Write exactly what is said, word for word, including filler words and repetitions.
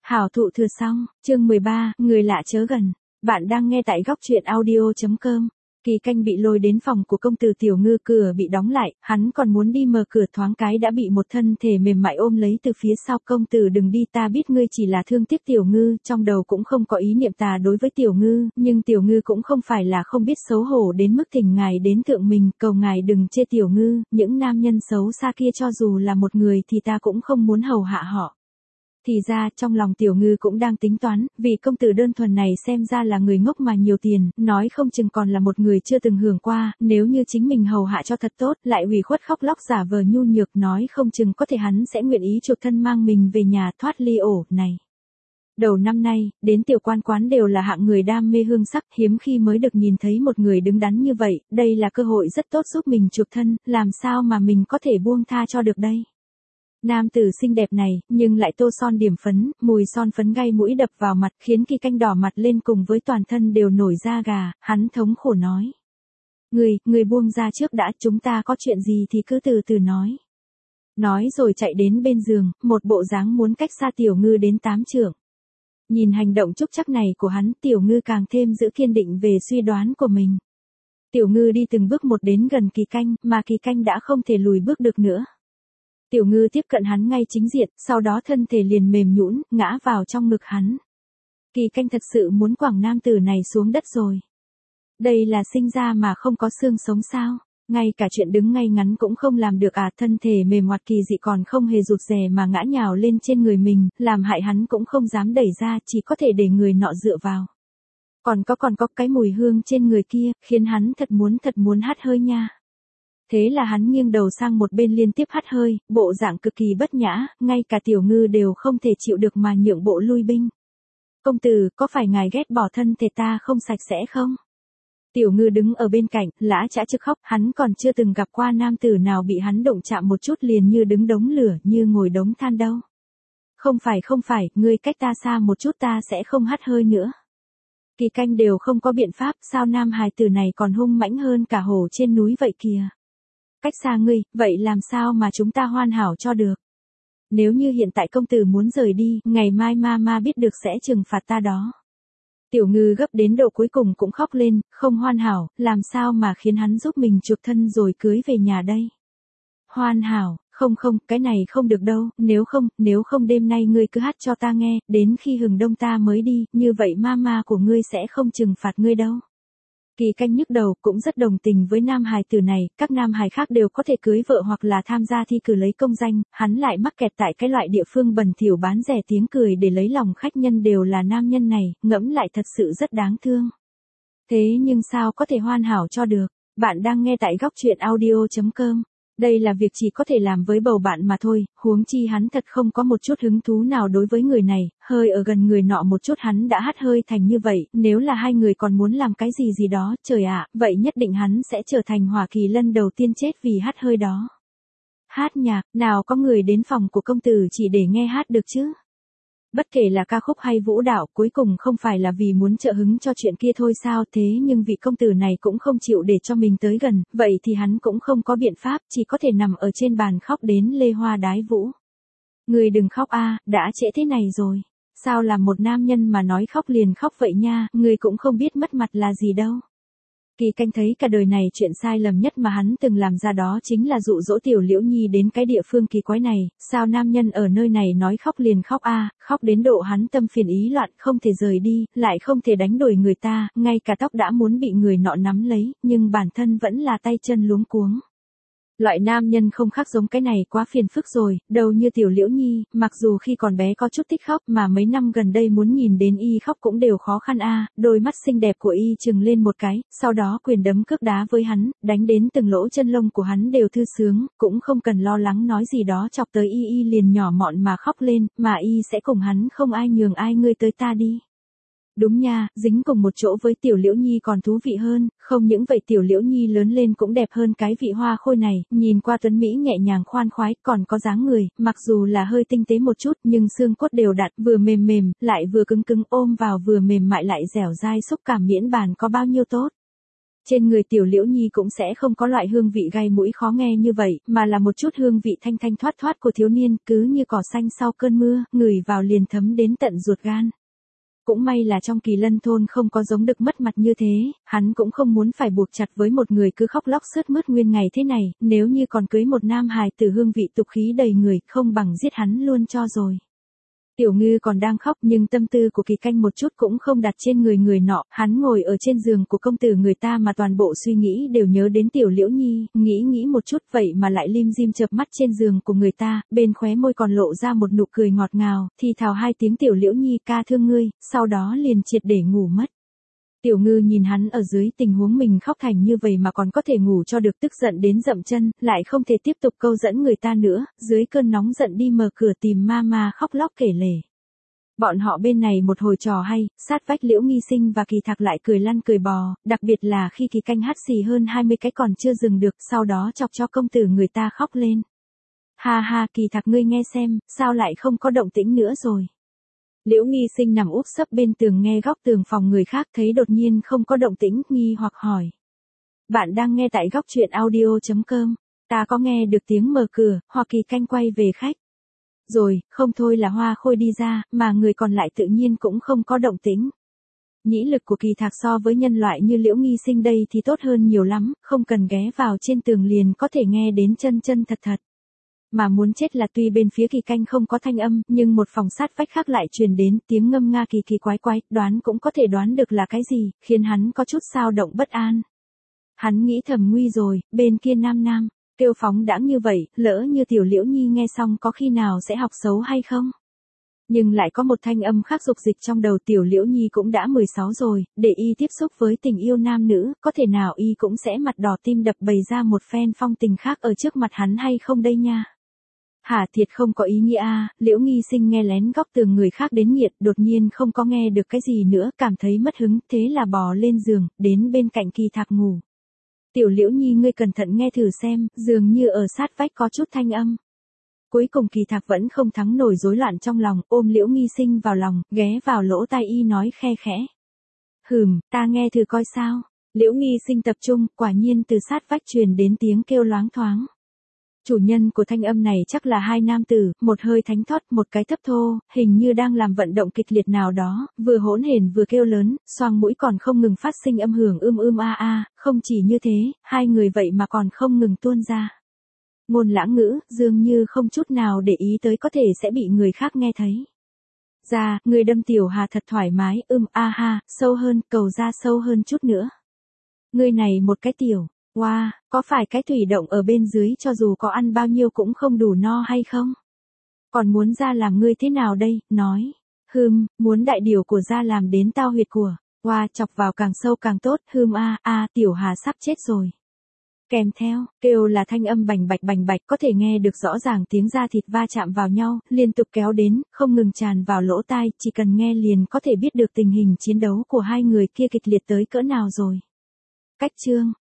Hảo thụ thừa xong, chương mười ba, người lạ chớ gần. Bạn đang nghe tại góc truyện audio chấm com. Kỳ Canh bị lôi đến phòng của công tử Tiểu Ngư, cửa bị đóng lại, hắn còn muốn đi mở cửa thoáng cái đã bị một thân thể mềm mại ôm lấy từ phía sau. Công tử đừng đi, ta biết ngươi chỉ là thương tiếc Tiểu Ngư, trong đầu cũng không có ý niệm tà đối với Tiểu Ngư, nhưng Tiểu Ngư cũng không phải là không biết xấu hổ đến mức thỉnh ngài đến thượng mình, cầu ngài đừng chê Tiểu Ngư, những nam nhân xấu xa kia cho dù là một người thì ta cũng không muốn hầu hạ họ. Thì ra, trong lòng Tiểu Ngư cũng đang tính toán, vì công tử đơn thuần này xem ra là người ngốc mà nhiều tiền, nói không chừng còn là một người chưa từng hưởng qua, nếu như chính mình hầu hạ cho thật tốt, lại ủy khuất khóc lóc giả vờ nhu nhược, nói không chừng có thể hắn sẽ nguyện ý chuộc thân mang mình về nhà thoát ly ổ này. Đầu năm nay, đến tiểu quan quán đều là hạng người đam mê hương sắc, hiếm khi mới được nhìn thấy một người đứng đắn như vậy, đây là cơ hội rất tốt giúp mình chuộc thân, làm sao mà mình có thể buông tha cho được đây. Nam tử xinh đẹp này, nhưng lại tô son điểm phấn, mùi son phấn gây mũi đập vào mặt, khiến Kỳ Canh đỏ mặt lên cùng với toàn thân đều nổi da gà, hắn thống khổ nói. Người, người buông ra trước đã, chúng ta có chuyện gì thì cứ từ từ nói. Nói rồi chạy đến bên giường, một bộ dáng muốn cách xa Tiểu Ngư đến tám trượng. Nhìn hành động trúc chắc này của hắn, Tiểu Ngư càng thêm giữ kiên định về suy đoán của mình. Tiểu Ngư đi từng bước một đến gần Kỳ Canh, mà Kỳ Canh đã không thể lùi bước được nữa. Tiểu Ngư tiếp cận hắn ngay chính diện, sau đó thân thể liền mềm nhũn, ngã vào trong ngực hắn. Kỳ Canh thật sự muốn quẳng nam tử này xuống đất rồi. Đây là sinh ra mà không có xương sống sao? Ngay cả chuyện đứng ngay ngắn cũng không làm được à, thân thể mềm ngoặt kỳ dị còn không hề rụt rè mà ngã nhào lên trên người mình, làm hại hắn cũng không dám đẩy ra, chỉ có thể để người nọ dựa vào. Còn có còn có cái mùi hương trên người kia, khiến hắn thật muốn thật muốn hắt hơi nha. Thế là hắn nghiêng đầu sang một bên liên tiếp hắt hơi, bộ dạng cực kỳ bất nhã, ngay cả Tiểu Ngư đều không thể chịu được mà nhượng bộ lui binh. Công tử, có phải ngài ghét bỏ thân thể ta không sạch sẽ không? Tiểu Ngư đứng ở bên cạnh, lã chã trực khóc, hắn còn chưa từng gặp qua nam tử nào bị hắn động chạm một chút liền như đứng đống lửa, như ngồi đống than đâu. Không phải không phải, ngươi cách ta xa một chút ta sẽ không hắt hơi nữa. Kỳ Canh đều không có biện pháp, sao nam hài tử này còn hung mãnh hơn cả hổ trên núi vậy kìa. Cách xa ngươi, vậy làm sao mà chúng ta hoàn hảo cho được? Nếu như hiện tại công tử muốn rời đi, ngày mai ma ma biết được sẽ trừng phạt ta đó. Tiểu Ngư gấp đến độ cuối cùng cũng khóc lên, không hoàn hảo, làm sao mà khiến hắn giúp mình chuộc thân rồi cưới về nhà đây? Hoàn hảo, không không, cái này không được đâu, nếu không, nếu không đêm nay ngươi cứ hát cho ta nghe, đến khi hừng đông ta mới đi, như vậy ma ma của ngươi sẽ không trừng phạt ngươi đâu. Kỳ Canh nhức đầu, cũng rất đồng tình với nam hài tử này, các nam hài khác đều có thể cưới vợ hoặc là tham gia thi cử lấy công danh, hắn lại mắc kẹt tại cái loại địa phương bẩn thỉu bán rẻ tiếng cười để lấy lòng khách nhân đều là nam nhân này, ngẫm lại thật sự rất đáng thương. Thế nhưng sao có thể hoàn hảo cho được? Bạn đang nghe tại góc truyện audio chấm com. Đây là việc chỉ có thể làm với bầu bạn mà thôi, huống chi hắn thật không có một chút hứng thú nào đối với người này, hơi ở gần người nọ một chút hắn đã hắt hơi thành như vậy, nếu là hai người còn muốn làm cái gì gì đó, trời ạ, vậy nhất định hắn sẽ trở thành Hỏa Kỳ Lân đầu tiên chết vì hắt hơi đó. Hát nhạc, nào có người đến phòng của công tử chỉ để nghe hát được chứ? Bất kể là ca khúc hay vũ đạo, cuối cùng không phải là vì muốn trợ hứng cho chuyện kia thôi sao, thế nhưng vị công tử này cũng không chịu để cho mình tới gần, vậy thì hắn cũng không có biện pháp, chỉ có thể nằm ở trên bàn khóc đến lê hoa đái vũ. Người đừng khóc a, đã trễ thế này rồi. Sao làm một nam nhân mà nói khóc liền khóc vậy nha, người cũng không biết mất mặt là gì đâu. Kỳ Canh thấy cả đời này chuyện sai lầm nhất mà hắn từng làm ra đó chính là dụ dỗ Tiểu Liễu Nhi đến cái địa phương kỳ quái này, sao nam nhân ở nơi này nói khóc liền khóc a, khóc đến độ hắn tâm phiền ý loạn không thể rời đi, lại không thể đánh đuổi người ta, ngay cả tóc đã muốn bị người nọ nắm lấy, nhưng bản thân vẫn là tay chân luống cuống. Loại nam nhân không khác giống cái này quá phiền phức rồi, đâu như Tiểu Liễu Nhi, mặc dù khi còn bé có chút thích khóc mà mấy năm gần đây muốn nhìn đến y khóc cũng đều khó khăn a, đôi mắt xinh đẹp của y trừng lên một cái, sau đó quyền đấm cước đá với hắn, đánh đến từng lỗ chân lông của hắn đều thư sướng, cũng không cần lo lắng nói gì đó chọc tới y y liền nhỏ mọn mà khóc lên, mà y sẽ cùng hắn không ai nhường ai ngươi tới ta đi. Đúng nha, dính cùng một chỗ với Tiểu Liễu Nhi còn thú vị hơn, không những vậy Tiểu Liễu Nhi lớn lên cũng đẹp hơn cái vị hoa khôi này, nhìn qua tuấn Mỹ nhẹ nhàng khoan khoái, còn có dáng người, mặc dù là hơi tinh tế một chút nhưng xương cốt đều đặn, vừa mềm mềm, lại vừa cứng cứng ôm vào vừa mềm mại lại dẻo dai xúc cảm miễn bàn có bao nhiêu tốt. Trên người Tiểu Liễu Nhi cũng sẽ không có loại hương vị gai mũi khó nghe như vậy, mà là một chút hương vị thanh thanh thoát thoát của thiếu niên, cứ như cỏ xanh sau cơn mưa, ngửi vào liền thấm đến tận ruột gan. Cũng may là trong Kỳ Lân thôn không có giống Đực mất mặt như thế, hắn cũng không muốn phải buộc chặt với một người cứ khóc lóc sướt mướt nguyên ngày thế này, nếu như còn cưới một nam hài tử hương vị tục khí đầy người, không bằng giết hắn luôn cho rồi. Tiểu Ngư còn đang khóc nhưng tâm tư của Kỳ Canh một chút cũng không đặt trên người người nọ, hắn ngồi ở trên giường của công tử người ta mà toàn bộ suy nghĩ đều nhớ đến Tiểu Liễu Nhi, nghĩ nghĩ một chút vậy mà lại lim dim chợp mắt trên giường của người ta, bên khóe môi còn lộ ra một nụ cười ngọt ngào, thì thào hai tiếng Tiểu Liễu Nhi ca thương ngươi, sau đó liền triệt để ngủ mất. Tiểu Ngư nhìn hắn ở dưới tình huống mình khóc thành như vậy mà còn có thể ngủ cho được, tức giận đến dậm chân, lại không thể tiếp tục câu dẫn người ta nữa, dưới cơn nóng giận đi mở cửa tìm Mama khóc lóc kể lể. Bọn họ bên này một hồi trò hay, sát vách Liễu Nghi Sinh và Kỳ Thạc lại cười lăn cười bò, đặc biệt là khi Kỳ Canh hắt xì hơn hai mươi cái còn chưa dừng được, sau đó chọc cho công tử người ta khóc lên. Ha ha, Kỳ Thạc ngươi nghe xem, sao lại không có động tĩnh nữa rồi. Liễu Nghi Sinh nằm úp sấp bên tường nghe góc tường phòng người khác thấy đột nhiên không có động tĩnh, nghi hoặc hỏi. Bạn đang nghe tại góc truyện audio chấm com, ta có nghe được tiếng mở cửa, hoặc Kỳ Canh quay về khách. Rồi, không thôi là Hoa Khôi đi ra, mà người còn lại tự nhiên cũng không có động tĩnh. Nhĩ lực của Kỳ Thạc so với nhân loại như Liễu Nghi Sinh đây thì tốt hơn nhiều lắm, không cần ghé vào trên tường liền có thể nghe đến chân chân thật thật. Mà muốn chết là tuy bên phía Kỳ Canh không có thanh âm, nhưng một phòng sát vách khác lại truyền đến tiếng ngâm nga kỳ kỳ quái quái, đoán cũng có thể đoán được là cái gì, khiến hắn có chút xao động bất an. Hắn nghĩ thầm nguy rồi, bên kia nam nam, kêu phóng đãng như vậy, lỡ như Tiểu Liễu Nhi nghe xong có khi nào sẽ học xấu hay không? Nhưng lại có một thanh âm khác dục dịch trong đầu, Tiểu Liễu Nhi cũng đã mười sáu rồi, để y tiếp xúc với tình yêu nam nữ, có thể nào y cũng sẽ mặt đỏ tim đập bày ra một phen phong tình khác ở trước mặt hắn hay không đây nha? Hả, thiệt không có ý nghĩa a. Liễu Nghi Sinh nghe lén góc tường người khác đến nghiệt, đột nhiên không có nghe được cái gì nữa, cảm thấy mất hứng, thế là bò lên giường, đến bên cạnh Kỳ Thạc ngủ. Tiểu Liễu Nhi ngươi cẩn thận nghe thử xem, dường như ở sát vách có chút thanh âm. Cuối cùng Kỳ Thạc vẫn không thắng nổi rối loạn trong lòng, ôm Liễu Nghi Sinh vào lòng, ghé vào lỗ tai y nói khe khẽ. Hừm, ta nghe thử coi sao. Liễu Nghi Sinh tập trung, quả nhiên từ sát vách truyền đến tiếng kêu loáng thoáng. Chủ nhân của thanh âm này chắc là hai nam tử, một hơi thánh thót, một cái thấp thô, hình như đang làm vận động kịch liệt nào đó, vừa hỗn hển vừa kêu lớn, xoang mũi còn không ngừng phát sinh âm hưởng ưm ưm a a, không chỉ như thế, hai người vậy mà còn không ngừng tuôn ra. Ngôn lãng ngữ, dường như không chút nào để ý tới có thể sẽ bị người khác nghe thấy. Ra, người đâm Tiểu Hà thật thoải mái, ưm a ha, sâu hơn, cầu ra sâu hơn chút nữa. Người này một cái tiểu. Wow, có phải cái thủy động ở bên dưới cho dù có ăn bao nhiêu cũng không đủ no hay không? Còn muốn ra làm ngươi thế nào đây, nói. Hừm, muốn đại điều của ra làm đến tao huyệt của. Wow, chọc vào càng sâu càng tốt, hừm a, a, Tiểu Hà sắp chết rồi. Kèm theo, kêu là thanh âm bành bạch bành bạch có thể nghe được rõ ràng tiếng da thịt va chạm vào nhau, liên tục kéo đến, không ngừng tràn vào lỗ tai, chỉ cần nghe liền có thể biết được tình hình chiến đấu của hai người kia kịch liệt tới cỡ nào rồi. Cách chương.